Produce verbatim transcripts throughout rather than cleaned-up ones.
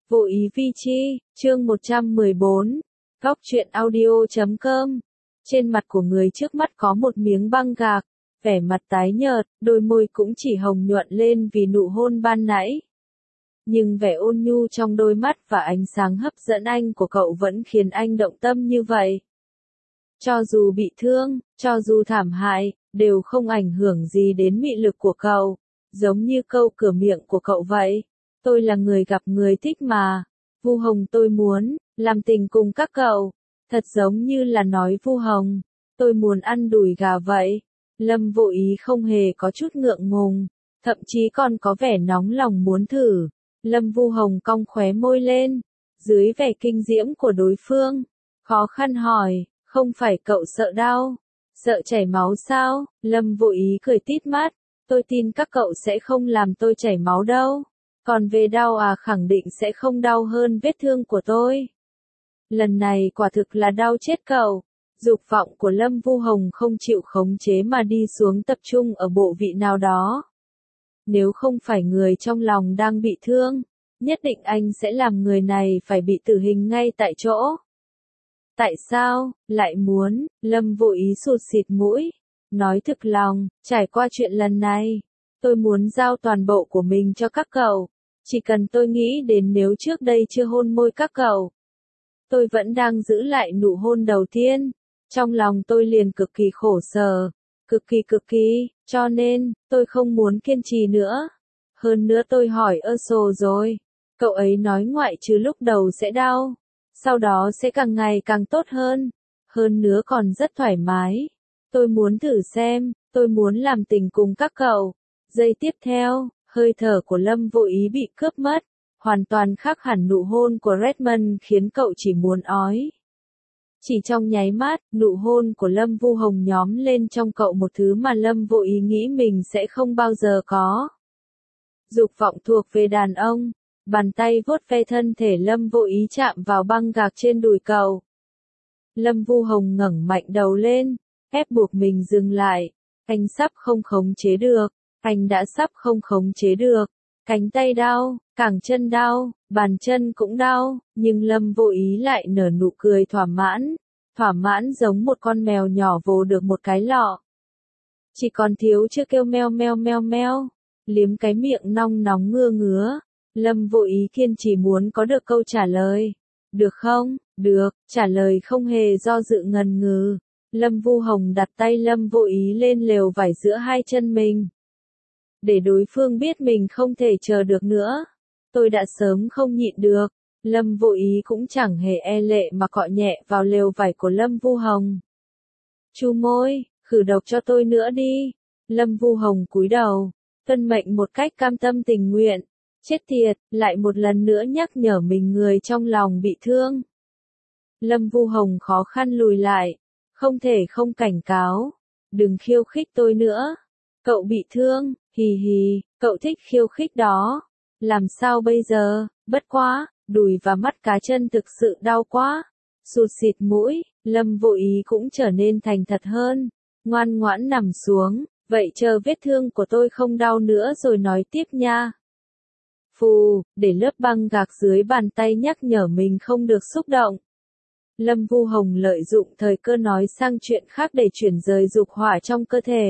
Vô ý vi chi, chương một trăm mười bốn, góc truyện audio chấm com. Trên mặt của người trước mắt có một miếng băng gạc, vẻ mặt tái nhợt, đôi môi cũng chỉ hồng nhuận lên vì nụ hôn ban nãy. Nhưng vẻ ôn nhu trong đôi mắt và ánh sáng hấp dẫn anh của cậu vẫn khiến anh động tâm như vậy. Cho dù bị thương, cho dù thảm hại, đều không ảnh hưởng gì đến mị lực của cậu, giống như câu cửa miệng của cậu vậy. Tôi là người gặp người thích mà. Vu Hồng tôi muốn làm tình cùng các cậu. Thật giống như là nói Vu Hồng, tôi muốn ăn đùi gà vậy. Lâm Vô Ý không hề có chút ngượng ngùng, thậm chí còn có vẻ nóng lòng muốn thử. Lâm Vu Hồng cong khóe môi lên, dưới vẻ kinh diễm của đối phương, khó khăn hỏi, không phải cậu sợ đau, sợ chảy máu sao? Lâm Vô Ý cười tít mắt, tôi tin các cậu sẽ không làm tôi chảy máu đâu. Còn về đau à, khẳng định sẽ không đau hơn vết thương của tôi. Lần này quả thực là đau chết cậu. Dục vọng của Lâm Vu Hồng không chịu khống chế mà đi xuống tập trung ở bộ vị nào đó. Nếu không phải người trong lòng đang bị thương, nhất định anh sẽ làm người này phải bị tử hình ngay tại chỗ. Tại sao, lại muốn? Lâm Vô Ý sụt xịt mũi, nói thực lòng, trải qua chuyện lần này, tôi muốn giao toàn bộ của mình cho các cậu. Chỉ cần tôi nghĩ đến nếu trước đây chưa hôn môi các cậu, tôi vẫn đang giữ lại nụ hôn đầu tiên, trong lòng tôi liền cực kỳ khổ sở, cực kỳ cực kỳ, cho nên, tôi không muốn kiên trì nữa. Hơn nữa tôi hỏi ơ sồ rồi, cậu ấy nói ngoại trừ lúc đầu sẽ đau, sau đó sẽ càng ngày càng tốt hơn, hơn nữa còn rất thoải mái. Tôi muốn thử xem, tôi muốn làm tình cùng các cậu. Giây tiếp theo, hơi thở của Lâm Vô Ý bị cướp mất, hoàn toàn khác hẳn nụ hôn của Redmond khiến cậu chỉ muốn ói. Chỉ trong nháy mắt, nụ hôn của Lâm Vu Hồng nhóm lên trong cậu một thứ mà Lâm Vô Ý nghĩ mình sẽ không bao giờ có. Dục vọng thuộc về đàn ông, bàn tay vuốt ve thân thể Lâm Vô Ý chạm vào băng gạc trên đùi cậu. Lâm Vu Hồng ngẩng mạnh đầu lên, ép buộc mình dừng lại, anh sắp không khống chế được. Anh đã sắp không khống chế được, cánh tay đau, cẳng chân đau, bàn chân cũng đau, nhưng Lâm Vô Ý lại nở nụ cười thỏa mãn, thỏa mãn giống một con mèo nhỏ vồ được một cái lọ. Chỉ còn thiếu chưa kêu meo meo meo meo, liếm cái miệng nong nóng ngưa ngứa, Lâm Vô Ý kiên trì muốn có được câu trả lời. Được không? Được, trả lời không hề do dự ngần ngừ. Lâm Vu Hồng đặt tay Lâm Vô Ý lên lều vải giữa hai chân mình, để đối phương biết mình không thể chờ được nữa. Tôi đã sớm không nhịn được. Lâm Vô Ý cũng chẳng hề e lệ mà cọ nhẹ vào lều vải của Lâm Vu Hồng. Chu môi, khử độc cho tôi nữa đi. Lâm Vu Hồng cúi đầu, tuân mệnh một cách cam tâm tình nguyện. Chết tiệt, lại một lần nữa nhắc nhở mình người trong lòng bị thương. Lâm Vu Hồng khó khăn lùi lại, không thể không cảnh cáo. Đừng khiêu khích tôi nữa. Cậu bị thương. Hì hì, cậu thích khiêu khích đó. Làm sao bây giờ? Bất quá, đùi và mắt cá chân thực sự đau quá. Sụt xịt mũi, Lâm Vô Ý cũng trở nên thành thật hơn. Ngoan ngoãn nằm xuống, vậy chờ vết thương của tôi không đau nữa rồi nói tiếp nha. Phù, để lớp băng gạc dưới bàn tay nhắc nhở mình không được xúc động. Lâm Vu Hồng lợi dụng thời cơ nói sang chuyện khác để chuyển rời dục hỏa trong cơ thể.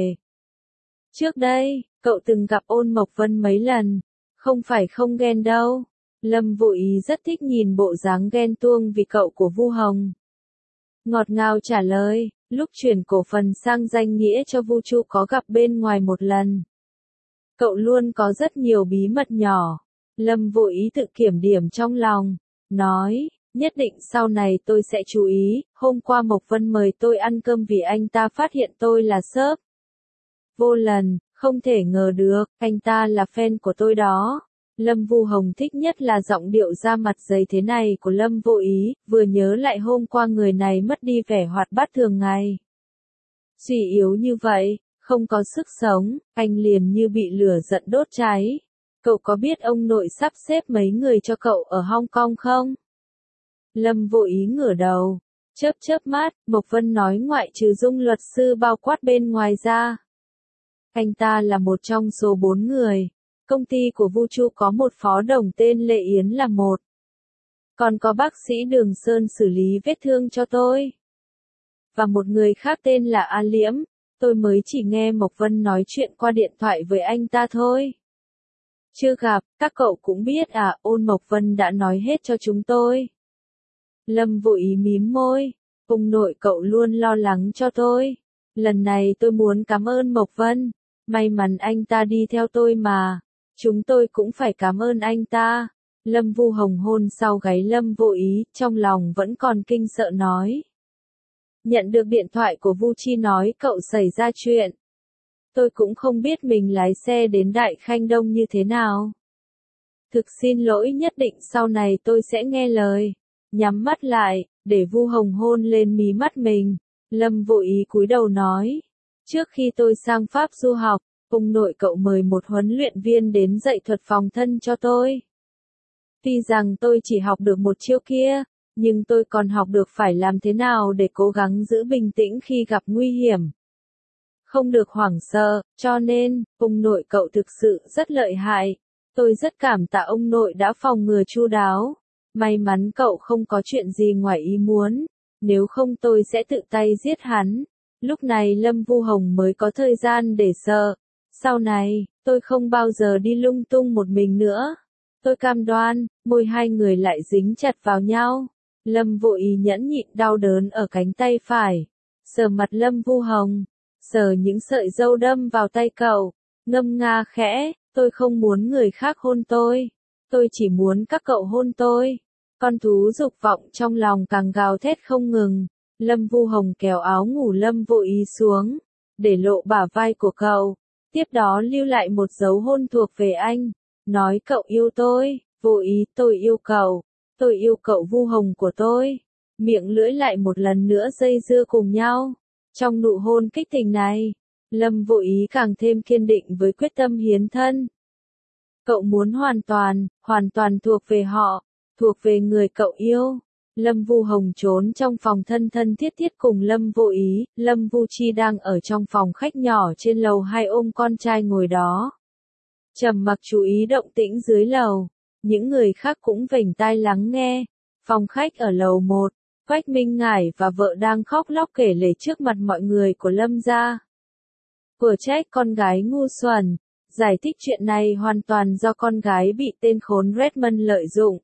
Trước đây, cậu từng gặp Ôn Mộc Vân mấy lần, không phải không ghen đâu. Lâm Vô Ý rất thích nhìn bộ dáng ghen tuông vì cậu của Vu Hồng. Ngọt ngào trả lời, lúc chuyển cổ phần sang danh nghĩa cho Vu Chu có gặp bên ngoài một lần. Cậu luôn có rất nhiều bí mật nhỏ. Lâm Vô Ý tự kiểm điểm trong lòng, nói, nhất định sau này tôi sẽ chú ý. Hôm qua Mộc Vân mời tôi ăn cơm vì anh ta phát hiện tôi là sớp. Vô lần, không thể ngờ được, anh ta là fan của tôi đó. Lâm Vu Hồng thích nhất là giọng điệu ra mặt dày thế này của Lâm Vô Ý, vừa nhớ lại hôm qua người này mất đi vẻ hoạt bát thường ngày. Suy yếu như vậy, không có sức sống, anh liền như bị lửa giận đốt cháy. Cậu có biết ông nội sắp xếp mấy người cho cậu ở Hong Kong không? Lâm Vô Ý ngửa đầu, chớp chớp mắt, Mộc Vân nói ngoại trừ Dung luật sư bao quát bên ngoài ra. Anh ta là một trong số bốn người. Công ty của Vu Chu có một phó đồng tên Lệ Yến là một. Còn có bác sĩ Đường Sơn xử lý vết thương cho tôi. Và một người khác tên là A Liễm, tôi mới chỉ nghe Mộc Vân nói chuyện qua điện thoại với anh ta thôi. Chưa gặp, các cậu cũng biết à, Ôn Mộc Vân đã nói hết cho chúng tôi. Lâm Vô Ý mím môi, ông nội cậu luôn lo lắng cho tôi. Lần này tôi muốn cảm ơn Mộc Vân, may mắn anh ta đi theo tôi mà. Chúng tôi cũng phải cảm ơn anh ta. Lâm Vu Hồng hôn sau gáy Lâm Vô Ý, trong lòng vẫn còn kinh sợ nói. Nhận được điện thoại của Vu Chi nói cậu xảy ra chuyện. Tôi cũng không biết mình lái xe đến Đại Khanh Đông như thế nào. Thực xin lỗi, nhất định sau này tôi sẽ nghe lời. Nhắm mắt lại, để Vu Hồng hôn lên mí mắt mình. Lâm Vô Ý cúi đầu nói. Trước khi tôi sang Pháp du học, ông nội cậu mời một huấn luyện viên đến dạy thuật phòng thân cho tôi. Tuy rằng tôi chỉ học được một chiêu kia, nhưng tôi còn học được phải làm thế nào để cố gắng giữ bình tĩnh khi gặp nguy hiểm. Không được hoảng sợ, cho nên, ông nội cậu thực sự rất lợi hại. Tôi rất cảm tạ ông nội đã phòng ngừa chu đáo. May mắn cậu không có chuyện gì ngoài ý muốn, nếu không tôi sẽ tự tay giết hắn. Lúc này Lâm Vu Hồng mới có thời gian để sợ. Sau này, tôi không bao giờ đi lung tung một mình nữa. Tôi cam đoan, môi hai người lại dính chặt vào nhau. Lâm Vô Ý nhẫn nhịn đau đớn ở cánh tay phải. Sờ mặt Lâm Vu Hồng. Sờ những sợi râu đâm vào tay cậu. Ngâm nga khẽ, tôi không muốn người khác hôn tôi. Tôi chỉ muốn các cậu hôn tôi. Con thú dục vọng trong lòng càng gào thét không ngừng. Lâm Vu Hồng kéo áo ngủ Lâm Vô Ý xuống, để lộ bả vai của cậu. Tiếp đó lưu lại một dấu hôn thuộc về anh. Nói cậu yêu tôi, Vô Ý, tôi yêu cậu. Tôi yêu cậu Vu Hồng của tôi. Miệng lưỡi lại một lần nữa dây dưa cùng nhau. Trong nụ hôn kích tình này, Lâm Vô Ý càng thêm kiên định với quyết tâm hiến thân. Cậu muốn hoàn toàn, hoàn toàn thuộc về họ, thuộc về người cậu yêu. Lâm Vu Hồng trốn trong phòng thân thân thiết thiết cùng Lâm Vô Ý, Lâm Vu Chi đang ở trong phòng khách nhỏ trên lầu hai ôm con trai ngồi đó. Trầm mặc chú ý động tĩnh dưới lầu, những người khác cũng vểnh tai lắng nghe. Phòng khách ở lầu một, Quách Minh Ngải và vợ đang khóc lóc kể lể trước mặt mọi người của Lâm gia. Vừa trách con gái ngu xuẩn, giải thích chuyện này hoàn toàn do con gái bị tên khốn Redmond lợi dụng.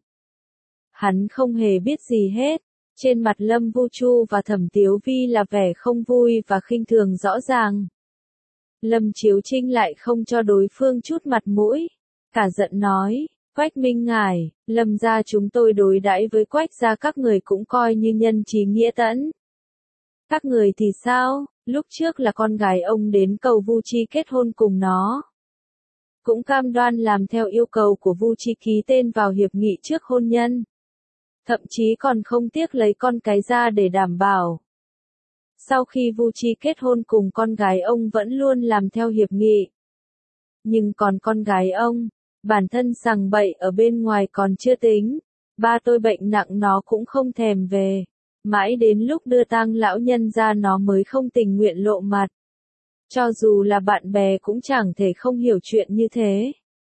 Hắn không hề biết gì hết. Trên mặt Lâm Vu Chu và Thẩm Tiếu Vi là vẻ không vui và khinh thường rõ ràng. Lâm Chiếu Trinh lại không cho đối phương chút mặt mũi. Cả giận nói, Quách Minh Ngải, Lâm gia chúng tôi đối đãi với Quách gia các người cũng coi như nhân trí nghĩa tẫn. Các người thì sao, lúc trước là con gái ông đến cầu Vu Chi kết hôn cùng nó. Cũng cam đoan làm theo yêu cầu của Vu Chi ký tên vào hiệp nghị trước hôn nhân. Thậm chí còn không tiếc lấy con cái ra để đảm bảo. Sau khi Vu Chi kết hôn cùng con gái ông vẫn luôn làm theo hiệp nghị. Nhưng còn con gái ông, bản thân sằng bậy ở bên ngoài còn chưa tính. Ba tôi bệnh nặng nó cũng không thèm về. Mãi đến lúc đưa tang lão nhân ra nó mới không tình nguyện lộ mặt. Cho dù là bạn bè cũng chẳng thể không hiểu chuyện như thế.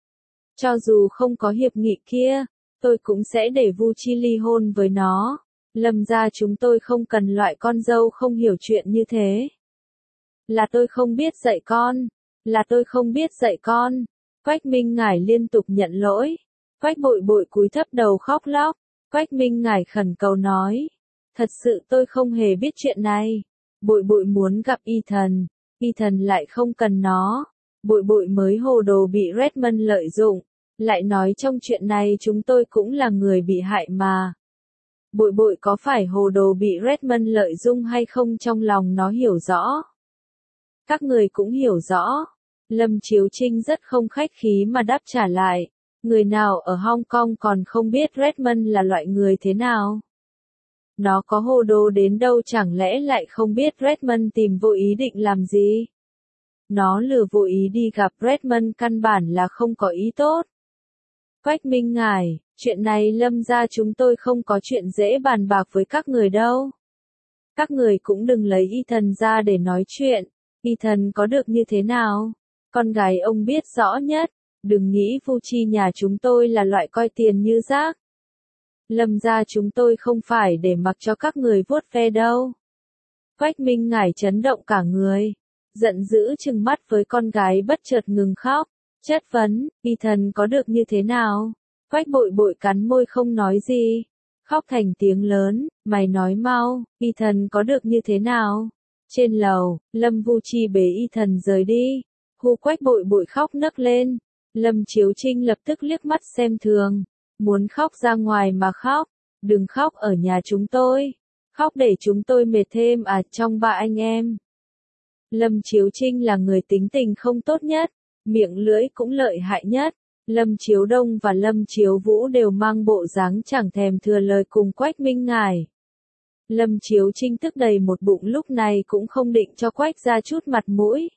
Cho dù không có hiệp nghị kia, tôi cũng sẽ để Vu Chi ly hôn với nó. Lâm gia chúng tôi không cần loại con dâu không hiểu chuyện như thế. Là tôi không biết dạy con. Là tôi không biết dạy con. Quách Minh Ngải liên tục nhận lỗi. Quách Bội Bội cúi thấp đầu khóc lóc. Quách Minh Ngải khẩn cầu nói. Thật sự tôi không hề biết chuyện này. Bội Bội muốn gặp Y Thần. Y Thần lại không cần nó. Bội Bội mới hồ đồ bị Redmond lợi dụng. Lại nói trong chuyện này chúng tôi cũng là người bị hại mà. Bội Bội có phải hồ đồ bị Redmond lợi dụng hay không trong lòng nó hiểu rõ. Các người cũng hiểu rõ. Lâm Chiếu Trinh rất không khách khí mà đáp trả lại. Người nào ở Hong Kong còn không biết Redmond là loại người thế nào? Nó có hồ đồ đến đâu chẳng lẽ lại không biết Redmond tìm Vô Ý định làm gì? Nó lừa Vô Ý đi gặp Redmond căn bản là không có ý tốt. Quách Minh Ngải, chuyện này Lâm gia chúng tôi không có chuyện dễ bàn bạc với các người đâu. Các người cũng đừng lấy Y Thần ra để nói chuyện. Y Thần có được như thế nào? Con gái ông biết rõ nhất. Đừng nghĩ Vu Chi nhà chúng tôi là loại coi tiền như rác. Lâm gia chúng tôi không phải để mặc cho các người vuốt ve đâu. Quách Minh Ngải chấn động cả người, giận dữ trừng mắt với con gái bất chợt ngừng khóc, chất vấn, Ethan có được như thế nào? Quách Bội Bội cắn môi không nói gì, khóc thành tiếng lớn, mày nói mau, Ethan có được như thế nào? Trên lầu, Lâm Vu Chi bế Ethan rời đi, hù Quách Bội Bội khóc nấc lên, Lâm Chiếu Trinh lập tức liếc mắt xem thường, muốn khóc ra ngoài mà khóc, đừng khóc ở nhà chúng tôi, khóc để chúng tôi mệt thêm à trong ba anh em. Lâm Chiếu Trinh là người tính tình không tốt nhất, miệng lưỡi cũng lợi hại nhất. Lâm Chiếu Đông và Lâm Chiếu Vũ đều mang bộ dáng chẳng thèm thừa lời cùng Quách Minh Ngải. Lâm Chiếu Trinh tức đầy một bụng lúc này cũng không định cho Quách ra chút mặt mũi.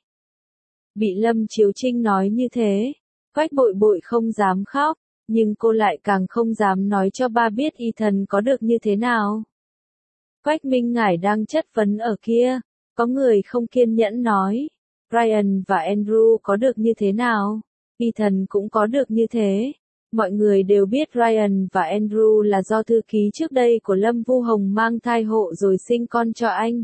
Bị Lâm Chiếu Trinh nói như thế, Quách Bội Bội không dám khóc, nhưng cô lại càng không dám nói cho ba biết Ethan có được như thế nào. Quách Minh Ngải đang chất vấn ở kia, có người không kiên nhẫn nói, Ryan và Andrew có được như thế nào? Ethan cũng có được như thế. Mọi người đều biết Ryan và Andrew là do thư ký trước đây của Lâm Vu Hồng mang thai hộ rồi sinh con cho anh.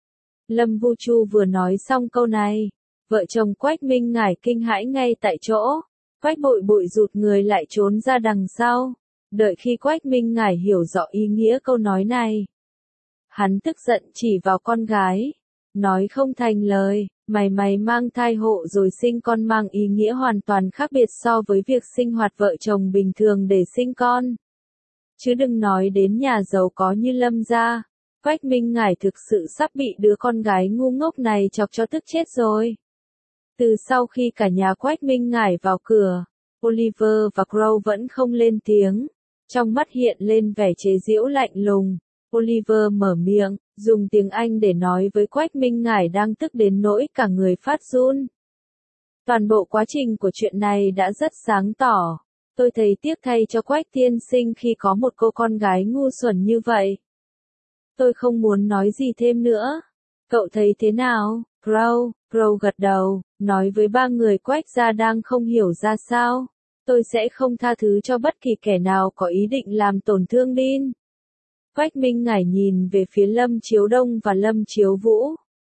Lâm Vu Chu vừa nói xong câu này, vợ chồng Quách Minh Ngải kinh hãi ngay tại chỗ. Quách Bội Bội rụt người lại trốn ra đằng sau, đợi khi Quách Minh Ngải hiểu rõ ý nghĩa câu nói này. Hắn tức giận chỉ vào con gái, nói không thành lời, mày mày mang thai hộ rồi sinh con mang ý nghĩa hoàn toàn khác biệt so với việc sinh hoạt vợ chồng bình thường để sinh con. Chứ đừng nói đến nhà giàu có như Lâm gia, Quách Minh Ngải thực sự sắp bị đứa con gái ngu ngốc này chọc cho tức chết rồi. Từ sau khi cả nhà Quách Minh Ngải vào cửa, Oliver và Crow vẫn không lên tiếng, trong mắt hiện lên vẻ chế giễu lạnh lùng. Oliver mở miệng, dùng tiếng Anh để nói với Quách Minh Ngải đang tức đến nỗi cả người phát run. Toàn bộ quá trình của chuyện này đã rất sáng tỏ. Tôi thấy tiếc thay cho Quách tiên sinh khi có một cô con gái ngu xuẩn như vậy. Tôi không muốn nói gì thêm nữa. Cậu thấy thế nào? Crow, Crow gật đầu, nói với ba người Quách gia đang không hiểu ra sao. Tôi sẽ không tha thứ cho bất kỳ kẻ nào có ý định làm tổn thương Dean. Quách Minh Ngải nhìn về phía Lâm Chiếu Đông và Lâm Chiếu Vũ.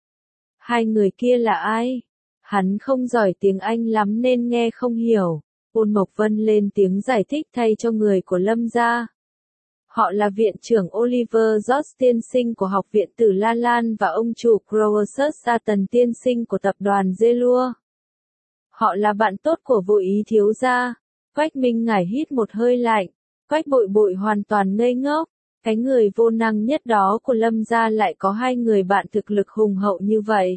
Hai người kia là ai? Hắn không giỏi tiếng Anh lắm nên nghe không hiểu. Ôn Mộc Vân lên tiếng giải thích thay cho người của Lâm gia. Họ là viện trưởng Oliver George tiên sinh của Học viện Tử La Lan và ông chủ Croesus Satan tiên sinh của tập đoàn Zelua. Họ là bạn tốt của Vô Ý thiếu gia. Quách Minh Ngải hít một hơi lạnh. Quách Bội Bội hoàn toàn ngây ngốc. Cái người vô năng nhất đó của Lâm gia lại có hai người bạn thực lực hùng hậu như vậy.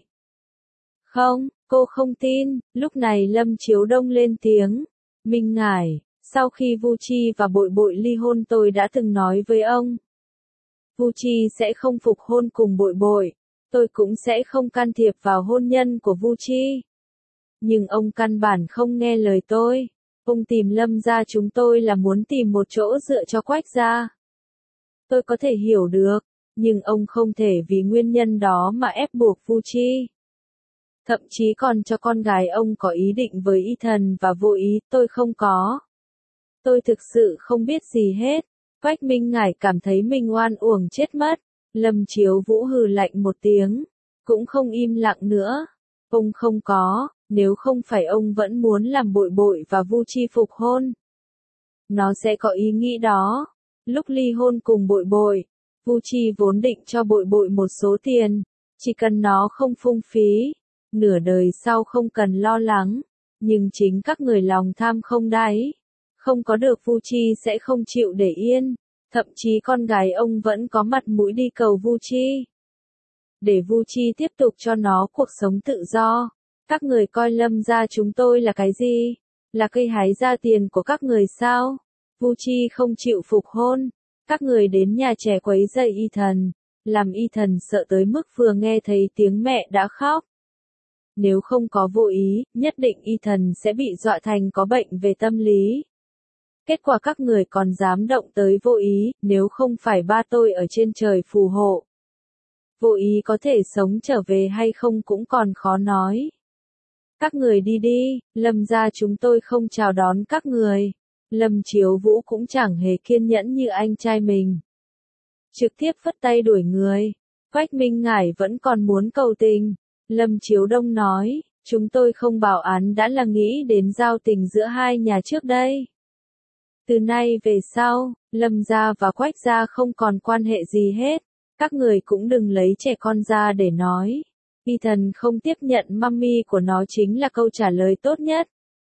Không, cô không tin. Lúc này Lâm Chiếu Đông lên tiếng. Minh Ngải, sau khi Vu Chi và Bội Bội ly hôn tôi đã từng nói với ông. Vu Chi sẽ không phục hôn cùng Bội Bội. Tôi cũng sẽ không can thiệp vào hôn nhân của Vu Chi. Nhưng ông căn bản không nghe lời tôi. Ông tìm Lâm gia chúng tôi là muốn tìm một chỗ dựa cho Quách gia. Tôi có thể hiểu được, nhưng ông không thể vì nguyên nhân đó mà ép buộc Vu Chi. Thậm chí còn cho con gái ông có ý định với Ethan và Vô Ý, tôi không có. Tôi thực sự không biết gì hết. Quách Minh Ngải cảm thấy mình oan uổng chết mất. Lâm Chiếu Vũ hừ lạnh một tiếng, cũng không im lặng nữa. Ông không có, nếu không phải ông vẫn muốn làm Bội Bội và Vu Chi phục hôn. Nó sẽ có ý nghĩ đó. Lúc ly hôn cùng Bội Bội, Vu Chi vốn định cho Bội Bội một số tiền, chỉ cần nó không phung phí, nửa đời sau không cần lo lắng, nhưng chính các người lòng tham không đáy, không có được Vu Chi sẽ không chịu để yên, thậm chí con gái ông vẫn có mặt mũi đi cầu Vu Chi. Để Vu Chi tiếp tục cho nó cuộc sống tự do, các người coi Lâm gia chúng tôi là cái gì? Là cây hái ra tiền của các người sao? Vu Chi không chịu phục hôn, các người đến nhà trẻ quấy rầy Ethan, làm Ethan sợ tới mức vừa nghe thấy tiếng mẹ đã khóc. Nếu không có Vô Ý, nhất định Ethan sẽ bị dọa thành có bệnh về tâm lý. Kết quả các người còn dám động tới Vô Ý, nếu không phải ba tôi ở trên trời phù hộ. Vô Ý có thể sống trở về hay không cũng còn khó nói. Các người đi đi, Lâm gia chúng tôi không chào đón các người. Lâm Chiếu Vũ cũng chẳng hề kiên nhẫn như anh trai mình. Trực tiếp phất tay đuổi người. Quách Minh Ngải vẫn còn muốn cầu tình. Lâm Chiếu Đông nói, chúng tôi không bảo án đã là nghĩ đến giao tình giữa hai nhà trước đây. Từ nay về sau, Lâm gia và Quách gia không còn quan hệ gì hết. Các người cũng đừng lấy trẻ con ra để nói. Ethan không tiếp nhận mummy của nó chính là câu trả lời tốt nhất.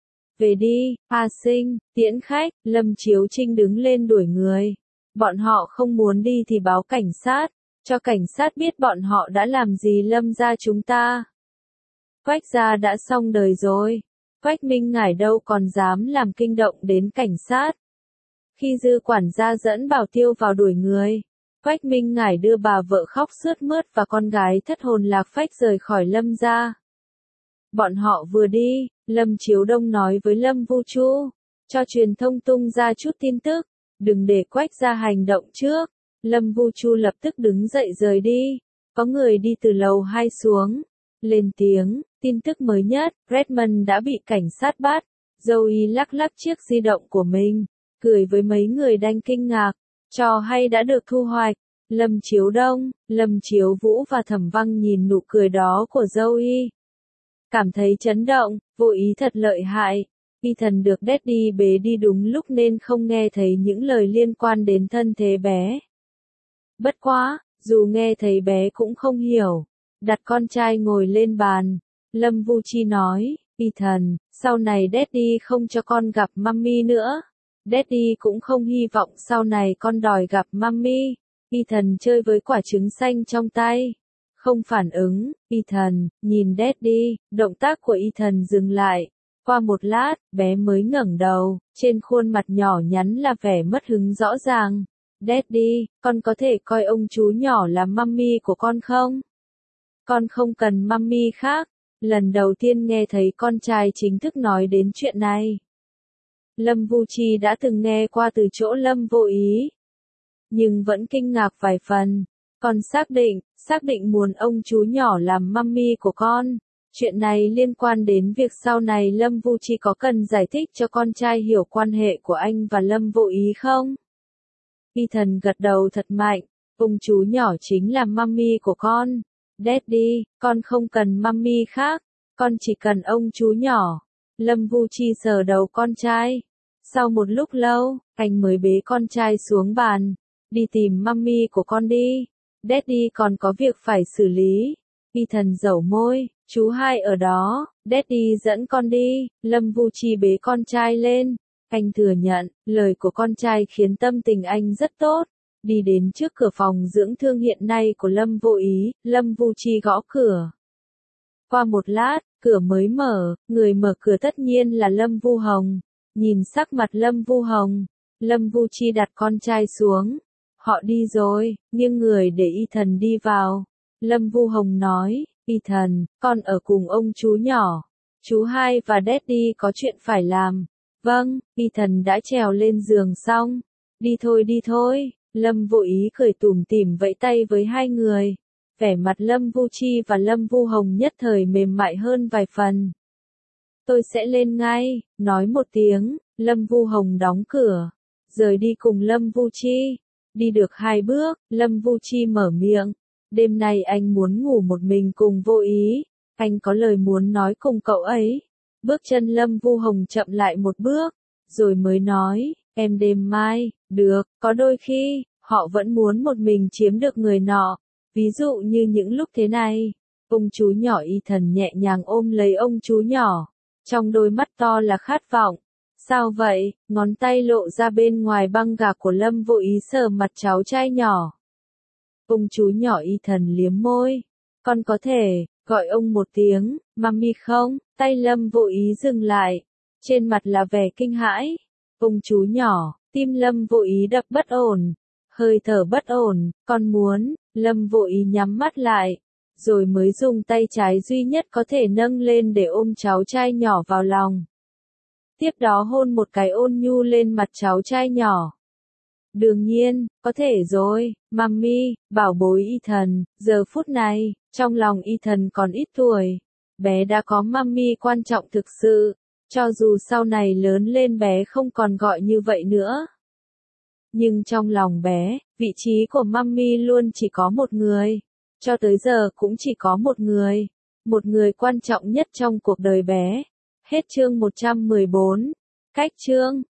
Về đi, A Sinh, tiễn khách. Lâm Chiếu Trinh đứng lên đuổi người. Bọn họ không muốn đi thì báo cảnh sát. Cho cảnh sát biết bọn họ đã làm gì Lâm gia chúng ta. Quách gia đã xong đời rồi. Quách Minh Ngải đâu còn dám làm kinh động đến cảnh sát. Khi Dư quản gia dẫn Bảo Tiêu vào đuổi người, Quách Minh Ngải đưa bà vợ khóc sướt mướt và con gái thất hồn lạc phách rời khỏi Lâm gia. Bọn họ vừa đi, Lâm Chiếu Đông nói với Lâm Vu Chu, cho truyền thông tung ra chút tin tức, đừng để Quách gia hành động trước. Lâm Vu Chu lập tức đứng dậy rời đi. Có người đi từ lầu hai xuống, lên tiếng, tin tức mới nhất, Redmond đã bị cảnh sát bắt. Zoe lắc lắc chiếc di động của mình, cười với mấy người đang kinh ngạc, trò hay đã được thu hoạch. Lâm Chiếu Đông, Lâm Chiếu Vũ và Thẩm Văng nhìn nụ cười đó của Zoe. Cảm thấy chấn động, vô ý thật lợi hại. Ethan được Daddy bế đi đúng lúc nên không nghe thấy những lời liên quan đến thân thế bé. Bất quá, dù nghe thấy bé cũng không hiểu. Đặt con trai ngồi lên bàn. Lâm Vu Chi nói, Ethan, sau này Daddy không cho con gặp Mummy nữa. Daddy cũng không hy vọng sau này con đòi gặp Mummy. Ethan chơi với quả trứng xanh trong tay. Không phản ứng, Ethan, nhìn Daddy, động tác của Ethan dừng lại. Qua một lát, bé mới ngẩng đầu, trên khuôn mặt nhỏ nhắn là vẻ mất hứng rõ ràng. Daddy, con có thể coi ông chú nhỏ là mummy của con không? Con không cần mummy khác. Lần đầu tiên nghe thấy con trai chính thức nói đến chuyện này. Lâm Vu Chi đã từng nghe qua từ chỗ Lâm Vô Ý, nhưng vẫn kinh ngạc vài phần. Con xác định, xác định muốn ông chú nhỏ làm mummy của con. Chuyện này liên quan đến việc sau này Lâm Vu Chi có cần giải thích cho con trai hiểu quan hệ của anh và Lâm Vô Ý không? Ethan gật đầu thật mạnh, ông chú nhỏ chính là mummy của con. Daddy, con không cần mummy khác, con chỉ cần ông chú nhỏ. Lâm Vu Chi sờ đầu con trai. Sau một lúc lâu, anh mới bế con trai xuống bàn. Đi tìm mummy của con đi. Daddy còn có việc phải xử lý. Ethan dẩu môi, chú hai ở đó, Daddy dẫn con đi. Lâm Vu Chi bế con trai lên. Anh thừa nhận, lời của con trai khiến tâm tình anh rất tốt. Đi đến trước cửa phòng dưỡng thương hiện nay của Lâm Vô Ý, Lâm Vu Chi gõ cửa. Qua một lát, cửa mới mở, người mở cửa tất nhiên là Lâm Vu Hồng. Nhìn sắc mặt Lâm Vu Hồng, Lâm Vu Chi đặt con trai xuống. Họ đi rồi, nghiêng người để Ethan đi vào. Lâm Vu Hồng nói, Ethan, con ở cùng ông chú nhỏ. Chú hai và Daddy có chuyện phải làm. Vâng, Ethan đã trèo lên giường xong. Đi thôi đi thôi. Lâm Vô Ý cười tủm tỉm vẫy tay với hai người. Vẻ mặt Lâm Vu Chi và Lâm Vu Hồng nhất thời mềm mại hơn vài phần. Tôi sẽ lên ngay, nói một tiếng, Lâm Vu Hồng đóng cửa, rời đi cùng Lâm Vu Chi. Đi được hai bước, Lâm Vu Chi mở miệng. Đêm nay anh muốn ngủ một mình cùng Vô Ý. Anh có lời muốn nói cùng cậu ấy. Bước chân Lâm Vu Hồng chậm lại một bước, rồi mới nói, em đêm mai, được, có đôi khi, họ vẫn muốn một mình chiếm được người nọ. Ví dụ như những lúc thế này, ông chú nhỏ Ethan nhẹ nhàng ôm lấy ông chú nhỏ. Trong đôi mắt to là khát vọng. Sao vậy? Ngón tay lộ ra bên ngoài băng gạc của Lâm Vô Ý sờ mặt cháu trai nhỏ. Ông chú nhỏ Ethan liếm môi. Con có thể gọi ông một tiếng, mami không? Tay Lâm Vô Ý dừng lại. Trên mặt là vẻ kinh hãi. Ông chú nhỏ, tim Lâm Vô Ý đập bất ổn. Hơi thở bất ổn, con muốn. Lâm Vô Ý nhắm mắt lại. Rồi mới dùng tay trái duy nhất có thể nâng lên để ôm cháu trai nhỏ vào lòng. Tiếp đó hôn một cái ôn nhu lên mặt cháu trai nhỏ. Đương nhiên, có thể rồi, mami, bảo bối Ethan, giờ phút này, trong lòng Ethan còn ít tuổi. Bé đã có mami quan trọng thực sự. Cho dù sau này lớn lên bé không còn gọi như vậy nữa. Nhưng trong lòng bé, vị trí của Mummy luôn chỉ có một người. Cho tới giờ cũng chỉ có một người. Một người quan trọng nhất trong cuộc đời bé. Hết chương một trăm mười bốn. Cách chương